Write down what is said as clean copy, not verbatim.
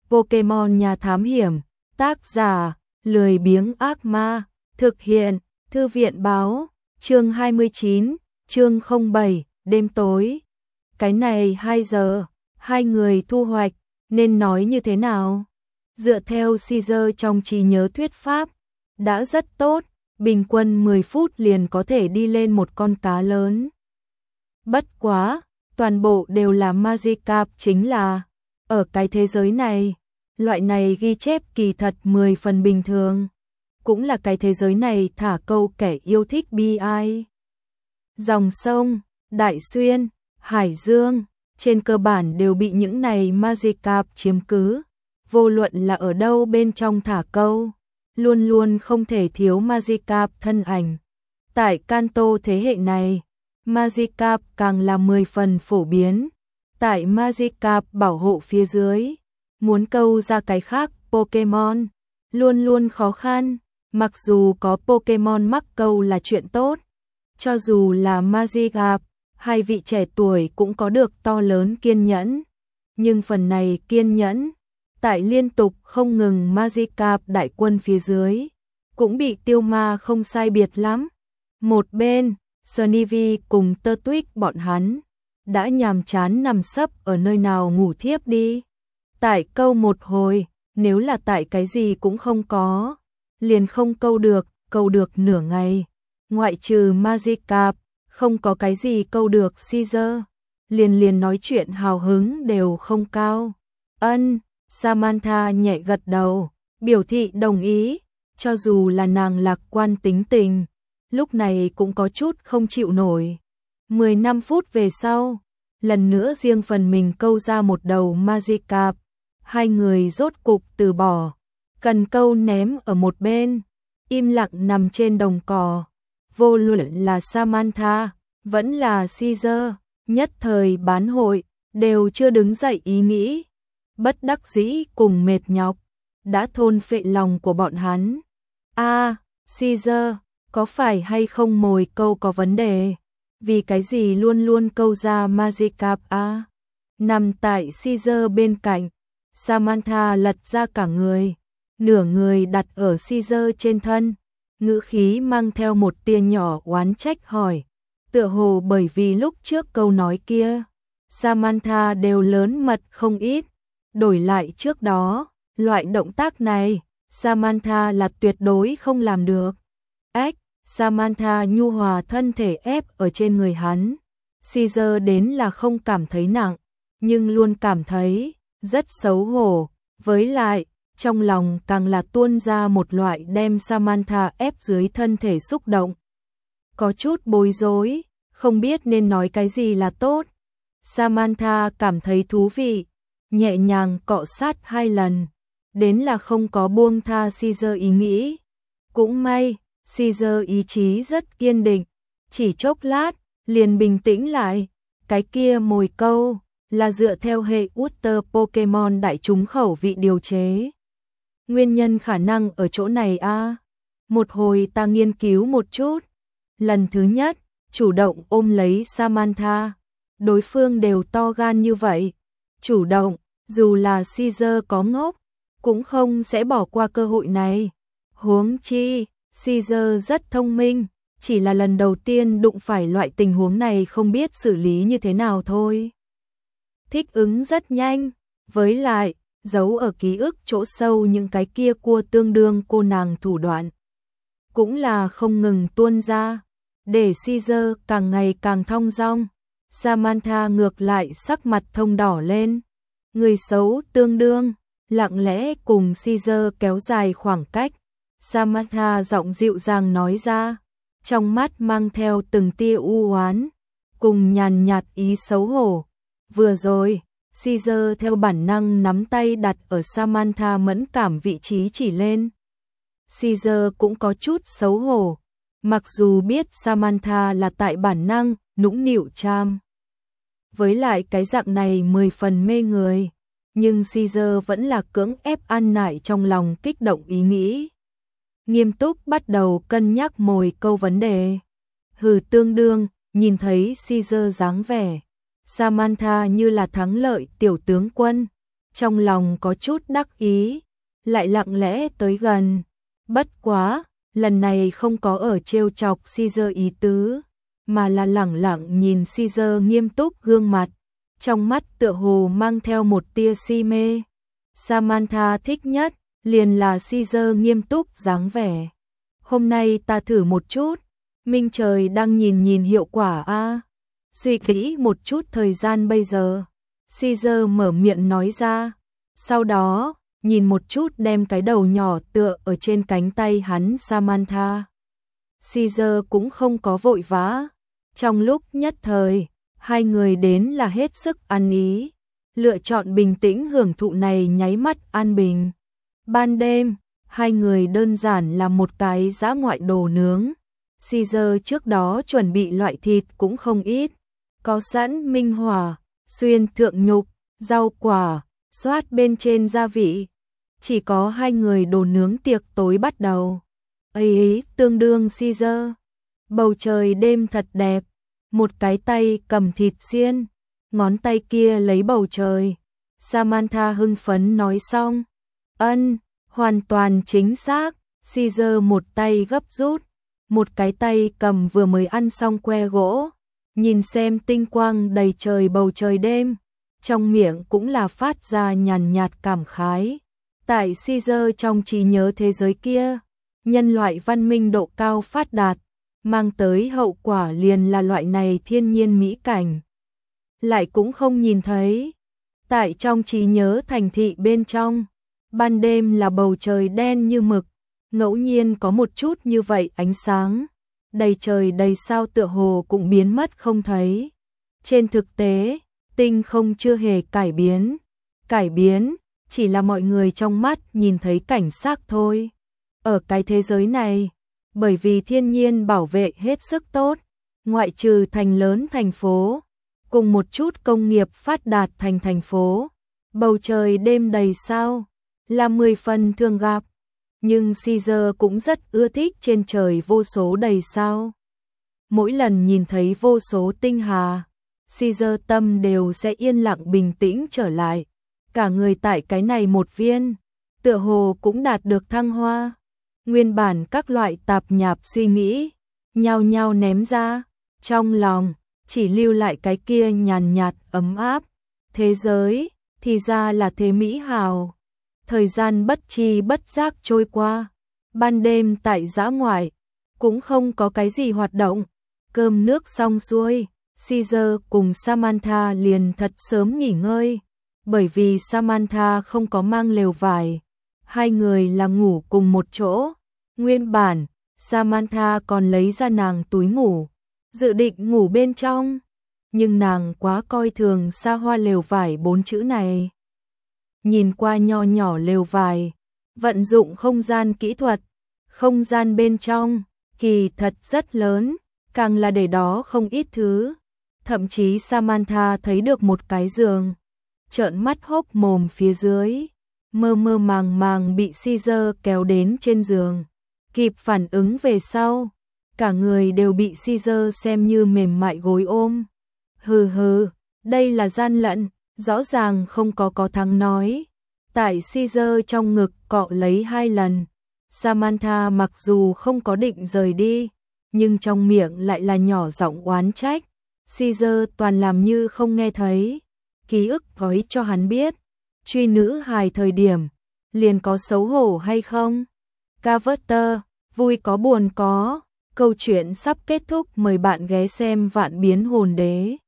Pokemon nhà thám hiểm, tác giả, lười biếng ác ma, thực hiện, thư viện báo, chương 29, chương 07, đêm tối. Cái này 2 giờ, hai người thu hoạch, nên nói như thế nào? Dựa theo Caesar trong trí nhớ thuyết pháp, đã rất tốt, bình quân 10 phút liền có thể đi lên một con cá lớn. Bất quá, toàn bộ đều là Magikarp, chính là ở cái thế giới này, loại này ghi chép kỳ thật 10 phần bình thường. Cũng là cái thế giới này thả câu kẻ yêu thích bi ai. Dòng sông, Đại Xuyên, Hải Dương, trên cơ bản đều bị những này Magikarp chiếm cứ. Vô luận là ở đâu bên trong thả câu, luôn luôn không thể thiếu Magikarp thân ảnh. Tại Kanto thế hệ này, Magikarp càng là 10 phần phổ biến. Tại Magikarp bảo hộ phía dưới, muốn câu ra cái khác Pokemon, luôn luôn khó khăn. Mặc dù có Pokemon mắc câu là chuyện tốt, cho dù là Magikarp, hai vị trẻ tuổi cũng có được to lớn kiên nhẫn. Nhưng phần này kiên nhẫn, tại liên tục không ngừng Magikarp đại quân phía dưới, cũng bị tiêu ma không sai biệt lắm. Một bên, Snivy cùng Turtwig bọn hắn đã nhàm chán nằm sấp ở nơi nào ngủ thiếp đi. Tại câu một hồi, nếu là tại cái gì cũng không có, liền không câu được nửa ngày. Ngoại trừ Magikarp, không có cái gì câu được Caesar, liền nói chuyện hào hứng đều không cao. Samantha nhẹ gật đầu, biểu thị đồng ý, cho dù là nàng lạc quan tính tình, lúc này cũng có chút không chịu nổi. 15 phút về sau, lần nữa riêng phần mình câu ra một đầu Magikarp, hai người rốt cục từ bỏ, cần câu ném ở một bên, im lặng nằm trên đồng cỏ. Vô luận là Samantha, vẫn là Caesar, nhất thời bán hội, đều chưa đứng dậy ý nghĩ. Bất đắc dĩ cùng mệt nhọc, đã thôn phệ lòng của bọn hắn. Caesar, có phải hay không mồi câu có vấn đề? Vì cái gì luôn luôn câu ra Magikarp a? Nằm tại Caesar bên cạnh, Samantha lật ra cả người, nửa người đặt ở Caesar trên thân, ngữ khí mang theo một tia nhỏ oán trách hỏi. Tựa hồ bởi vì lúc trước câu nói kia, Samantha đều lớn mật không ít. Đổi lại trước đó, loại động tác này, Samantha là tuyệt đối không làm được. Samantha nhu hòa thân thể ép ở trên người hắn. Caesar đến là không cảm thấy nặng, nhưng luôn cảm thấy rất xấu hổ. Với lại, trong lòng càng là tuôn ra một loại đem Samantha ép dưới thân thể xúc động. Có chút bối rối, không biết nên nói cái gì là tốt. Samantha cảm thấy thú vị, nhẹ nhàng cọ sát 2 lần, đến là không có buông tha Caesar ý nghĩ. Cũng may, Caesar ý chí rất kiên định, chỉ chốc lát, liền bình tĩnh lại. Cái kia mồi câu, là dựa theo hệ Ultra Pokemon đại chúng khẩu vị điều chế. Nguyên nhân khả năng ở chỗ này a. Một hồi ta nghiên cứu một chút. Lần thứ nhất, chủ động ôm lấy Samantha. Đối phương đều to gan như vậy. Chủ động, dù là Caesar có ngốc, cũng không sẽ bỏ qua cơ hội này. Huống chi, Caesar rất thông minh, chỉ là lần đầu tiên đụng phải loại tình huống này không biết xử lý như thế nào thôi. Thích ứng rất nhanh, với lại, giấu ở ký ức chỗ sâu những cái kia cua tương đương cô nàng thủ đoạn. Cũng là không ngừng tuôn ra, để Caesar càng ngày càng thong dong. Samantha ngược lại sắc mặt thông đỏ lên. Người xấu tương đương, lặng lẽ cùng Caesar kéo dài khoảng cách. Samantha giọng dịu dàng nói ra, trong mắt mang theo từng tia u oán, cùng nhàn nhạt ý xấu hổ. Vừa rồi, Caesar theo bản năng nắm tay đặt ở Samantha mẫn cảm vị trí chỉ lên. Caesar cũng có chút xấu hổ, mặc dù biết Samantha là tại bản năng, nũng nịu cham. Với lại cái dạng này 10 phần mê người, nhưng Caesar vẫn là cưỡng ép ăn nại trong lòng kích động ý nghĩ. Nghiêm túc bắt đầu cân nhắc mồi câu vấn đề. Tương đương, nhìn thấy Caesar dáng vẻ, Samantha như là thắng lợi tiểu tướng quân, trong lòng có chút đắc ý, lại lặng lẽ tới gần. Bất quá, lần này không có ở trêu chọc Caesar ý tứ, mà là lẳng lặng nhìn Caesar nghiêm túc gương mặt, trong mắt tựa hồ mang theo một tia si mê. Samantha thích nhất liền là Caesar nghiêm túc dáng vẻ. Hôm nay ta thử một chút, Minh Trời đang nhìn hiệu quả a. Suy nghĩ một chút thời gian bây giờ. Caesar mở miệng nói ra, sau đó nhìn một chút đem cái đầu nhỏ tựa ở trên cánh tay hắn Samantha. Caesar cũng không có vội vã, trong lúc nhất thời, hai người đến là hết sức ăn ý, lựa chọn bình tĩnh hưởng thụ này nháy mắt an bình. Ban đêm, hai người đơn giản là một cái dã ngoại đồ nướng. Caesar trước đó chuẩn bị loại thịt cũng không ít, có sẵn minh hỏa, xuyên thượng nhục, rau quả, xoát bên trên gia vị. Chỉ có hai người đồ nướng tiệc tối bắt đầu. Ấy tương đương Caesar. Bầu trời đêm thật đẹp, một cái tay cầm thịt xiên, ngón tay kia lấy bầu trời. Samantha hưng phấn nói xong. Ân, hoàn toàn chính xác. Caesar một tay gấp rút, một cái tay cầm vừa mới ăn xong que gỗ, nhìn xem tinh quang đầy trời bầu trời đêm, trong miệng cũng là phát ra nhàn nhạt cảm khái. Tại Caesar trong trí nhớ thế giới kia, nhân loại văn minh độ cao phát đạt, mang tới hậu quả liền là loại này thiên nhiên mỹ cảnh. Lại cũng không nhìn thấy. Tại trong trí nhớ thành thị bên trong, ban đêm là bầu trời đen như mực, ngẫu nhiên có một chút như vậy ánh sáng, đầy trời đầy sao tựa hồ cũng biến mất không thấy. Trên thực tế, tinh không chưa hề cải biến, chỉ là mọi người trong mắt nhìn thấy cảnh sắc thôi. Ở cái thế giới này, bởi vì thiên nhiên bảo vệ hết sức tốt, ngoại trừ thành lớn thành phố, cùng một chút công nghiệp phát đạt thành phố, bầu trời đêm đầy sao, là 10 phần thường gặp. Nhưng Caesar cũng rất ưa thích trên trời vô số đầy sao. Mỗi lần nhìn thấy vô số tinh hà, Caesar tâm đều sẽ yên lặng bình tĩnh trở lại. Cả người tại cái này một viên, tựa hồ cũng đạt được thăng hoa. Nguyên bản các loại tạp nhạp suy nghĩ, nhao nhao ném ra, trong lòng chỉ lưu lại cái kia nhàn nhạt ấm áp. Thế giới, thì ra là thế mỹ hào. Thời gian bất chi bất giác trôi qua, ban đêm tại dã ngoại, cũng không có cái gì hoạt động. Cơm nước xong xuôi, Caesar cùng Samantha liền thật sớm nghỉ ngơi, bởi vì Samantha không có mang lều vải. Hai người là ngủ cùng một chỗ. Nguyên bản, Samantha còn lấy ra nàng túi ngủ, dự định ngủ bên trong, nhưng nàng quá coi thường xa hoa lều vải 4 chữ này. Nhìn qua nho nhỏ lều vải, vận dụng không gian kỹ thuật, không gian bên trong, kỳ thật rất lớn, càng là để đó không ít thứ. Thậm chí Samantha thấy được một cái giường, trợn mắt hốc mồm phía dưới, mơ mơ màng màng bị Caesar kéo đến trên giường. Kịp phản ứng về sau, cả người đều bị Caesar xem như mềm mại gối ôm. Hừ hừ, đây là gian lận, rõ ràng không có thắng nói. Tại Caesar trong ngực cọ lấy 2 lần. Samantha mặc dù không có định rời đi, nhưng trong miệng lại là nhỏ giọng oán trách. Caesar toàn làm như không nghe thấy. Ký ức gói cho hắn biết, truy nữ hài thời điểm, liền có xấu hổ hay không? Carver, vui có buồn có. Câu chuyện sắp kết thúc, mời bạn ghé xem Vạn Biến Hồn Đế.